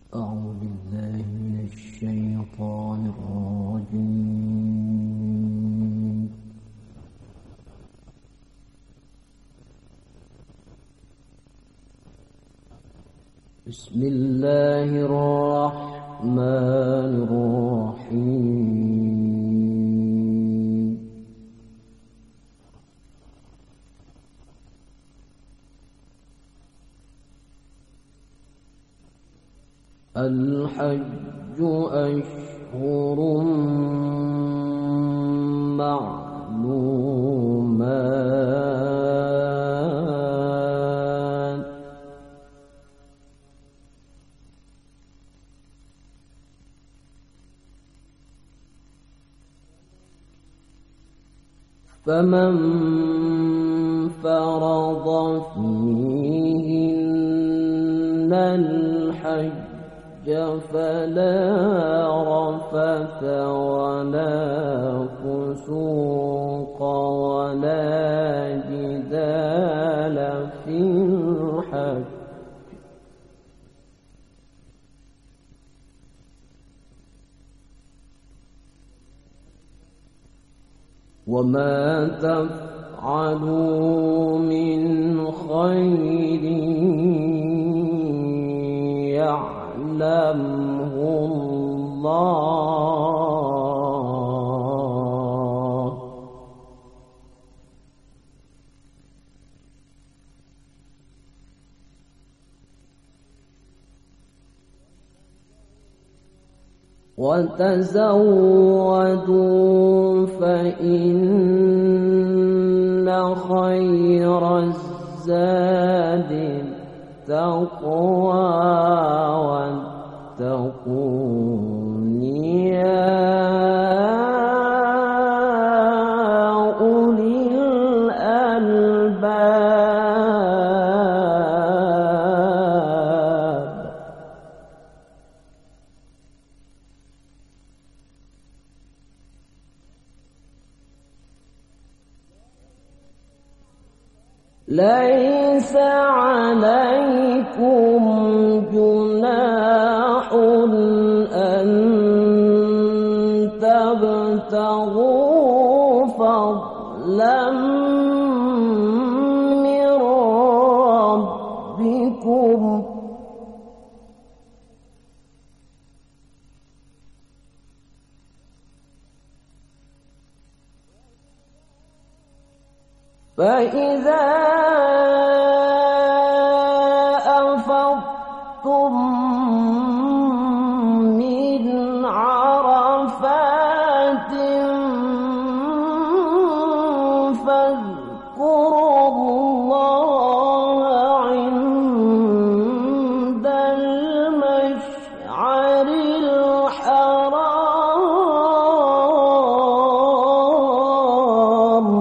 أعوذ بالله من الشيطان الرجيم. بسم الله الرحمن الرحيم. الحج أشهر معلومات فمن فرض فيهن الحج فلا رفث ولا فسوق ولا جدال في الحج، وما تفعلوا من خير يعلمه الله، وتزودوا فإن خير الزاد التقوى واتقون يا أولي الألباب. ليس عليكم جناح أن تبتغوا فضلا من ربكم، فإذا أفضتم من عرفات فاذكروا الله عند المشعر الحرام،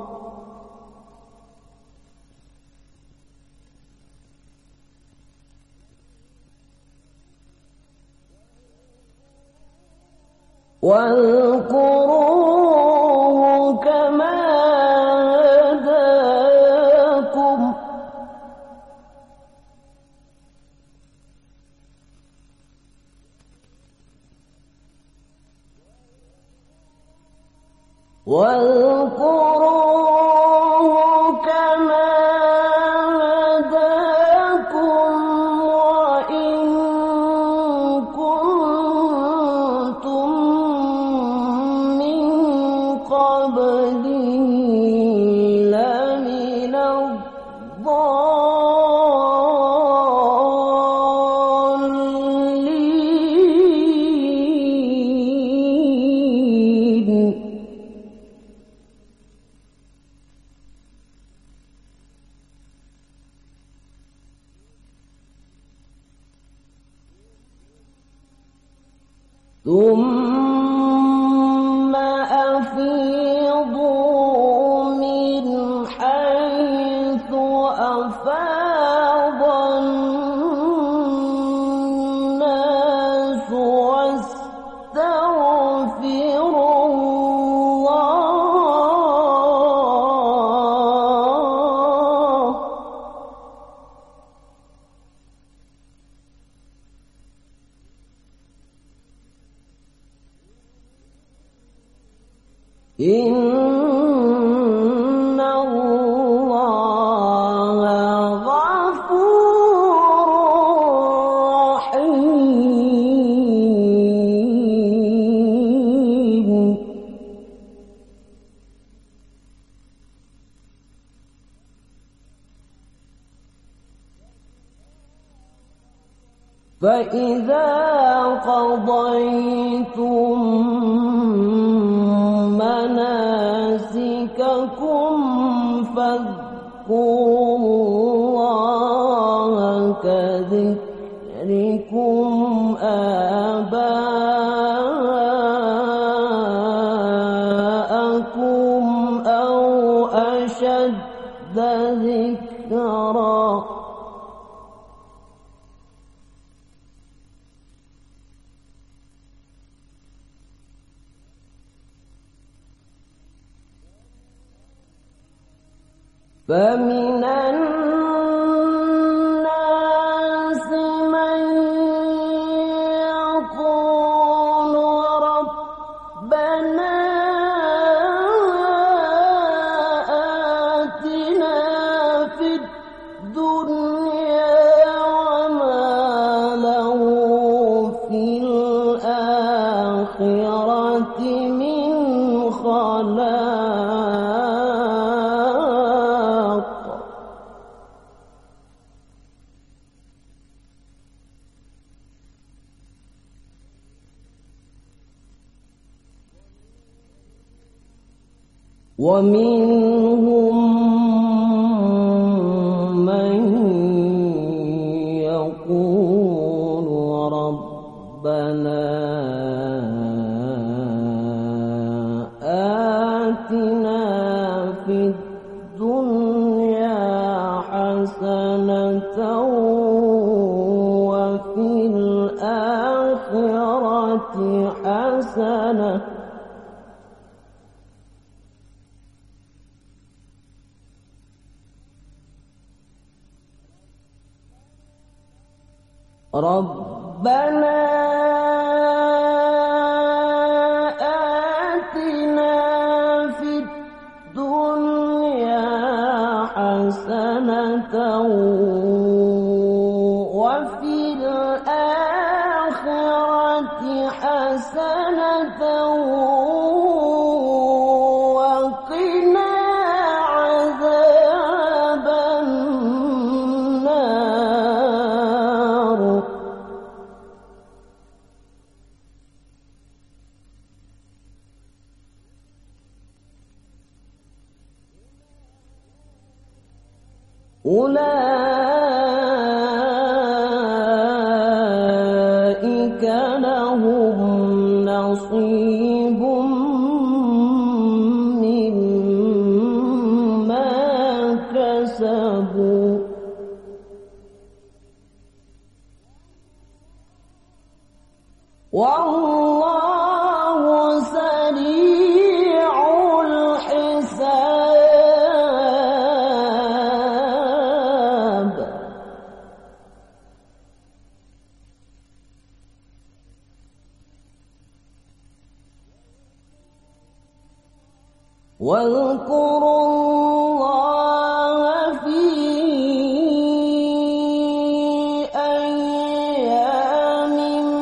واذكروه كما هداكم وإن كنتم من قبله لمن الضالين. ثم أفيضوا من حيث أفاض الناس واستغفروا الله، إن الله غفور رحيم. فإذا قضيتم مناسككم فاذكروا الله كذكركم آباءكم أو أشد ذكرا. فمن الناس من يقول ربنا آتنا في الدنيا وما له في الآخرة من خلاق. ومنهم من يقول ربنا آتنا في الدنيا حسنة وفي الآخرة حسنة ربنا آتنا في الدنيا حسنة وفي الآخرة حسنة وقنا عذاب النار. أولئك لهم نصيب مما كسبوا والله سريع الحساب. واذكروا الله في أيام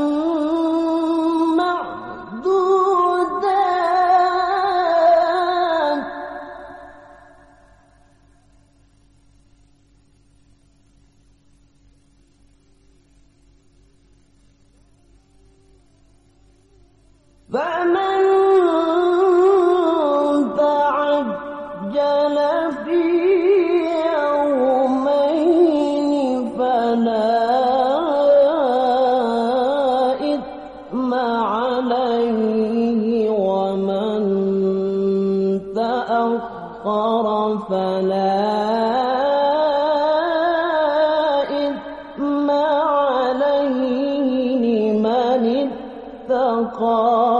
معدودات فمن تعجل في يومين فلا إثم عليه ومن تأخر فلا إثم عليه لمن اتقى.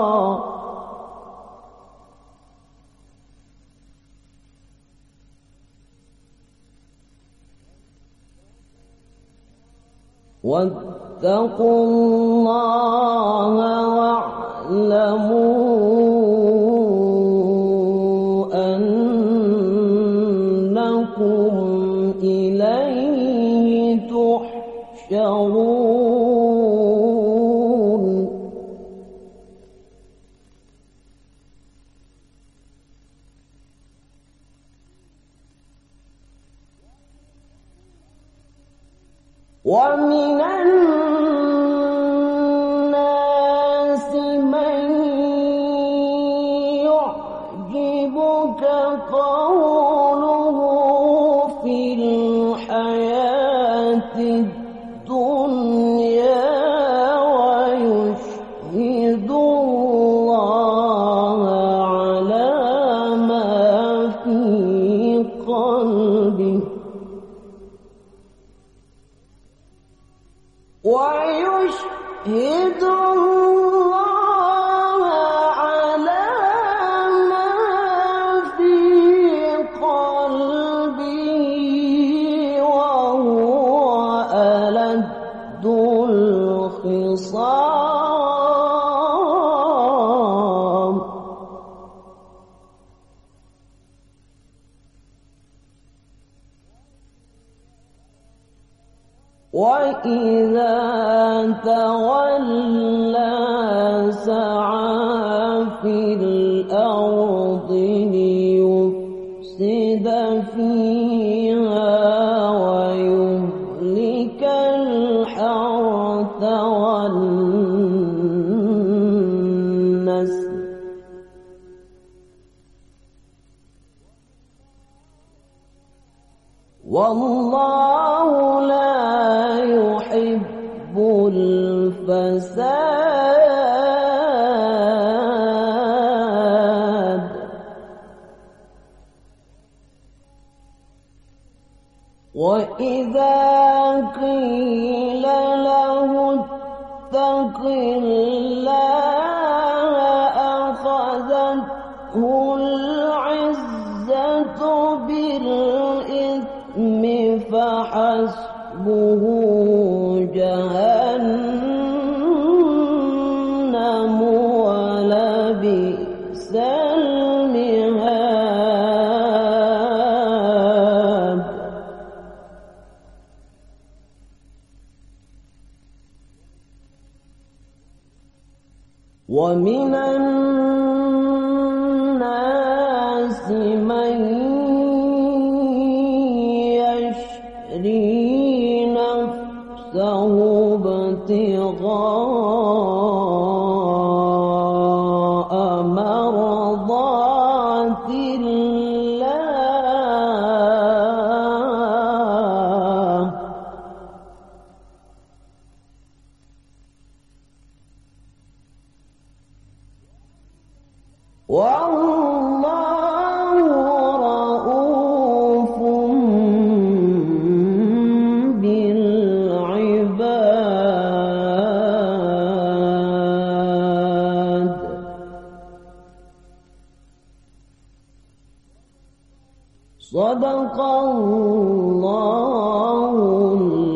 واتقوا الله واعلموا ومن الناس من يعجبك قوله في الحياة الدنيا ويشهد الله على ما في قلبه ويشهد الله على ما في قلبه وهو ألد الخصام وإذا تولى سعى في الأرض ليفسد فيها ويهلك الحرث والنسل والله لا يحب الفساد وإذا قيل له اتق الله أخذته العزة بالإثم فحسبه جهنم ولبئس المهاد ومن الناس من يشري نفسه ابتغاء مرضات الله والله رؤوف بالعباد صدق الله